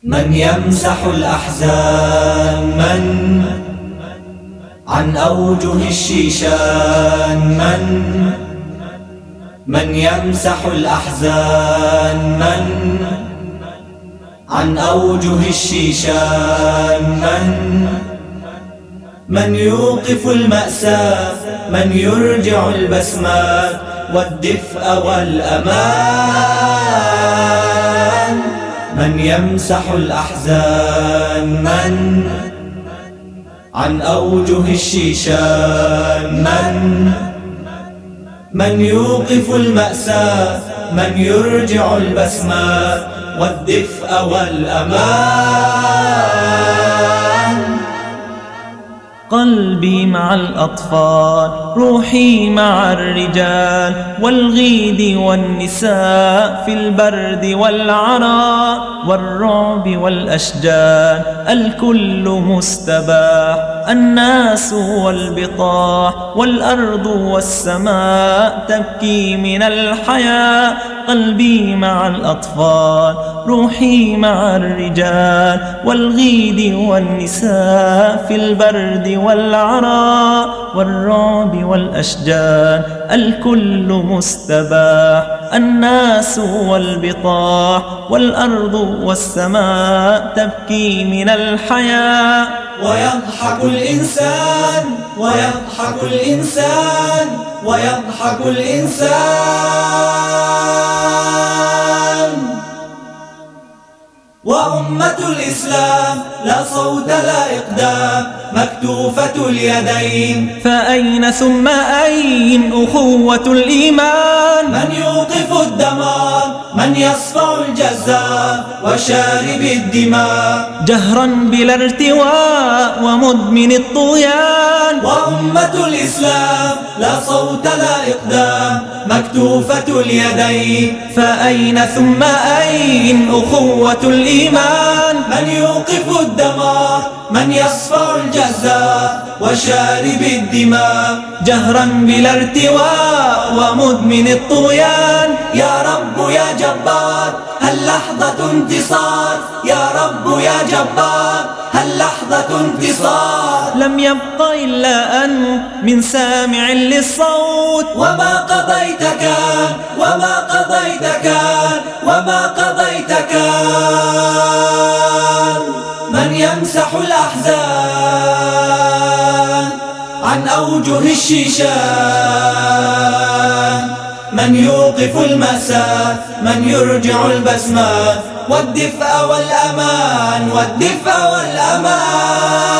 من يمسح الأحزان؟ عن أوجه الشيشان؟ من يمسح الأحزان؟ عن أوجه الشيشان؟ من يوقف المأساة؟ من يرجع البسمات والدفء والأمان؟ من يمسح الأحزان؟ عن أوجه الشيشان؟ من يوقف المأساة؟ من يرجع البسمات والدفء والأمان؟ قلبي مع الأطفال، روحي مع الرجال والغيد والنساء، في البرد والعراء والرعب والأشجار، الكل مستباح، الناس والبطاح والأرض والسماء تبكي من الحياة. قلبي مع الأطفال، روحي مع الرجال والغيد والنساء، في البرد والعراء والرعب والأشجار، الكل مستباح، الناس والبطاح والأرض والسماء تبكي من الحياة. ويضحك الإنسان ويضحك الإنسان ويضحك الإنسان، وأمة الإسلام لا صوت لا إقدام، مكتوفة اليدين، فأين ثم أين أخوة الإيمان؟ من يوقف الدمار؟ من يصفع الجزار وشارب الدماء، جهرا بلا ارتواء ومدمن الطغيان؟ وأمة الإسلام لا صوت لا إقدام، مكتوفة اليدين، فأين ثم أين أخوة الإيمان؟ من يوقف الدمار؟ من يصفع الجزار وشارب الدماء، جهرا بلا ارتواء ومدمن الطغيان؟ يا رب يا جبار هل لحظة انتصار؟ يا رب يا جبار هل لحظة انتصار؟ لم يبق إلا أنت من سامع للصوت، وما قضيت كان وما قضيت كان وما قضيت كان. من يمسح الأحزان عن أوجه الشيشان؟ من يوقف المأساة؟ من يرجع البسمات والدفء والأمان والدفء والأمان؟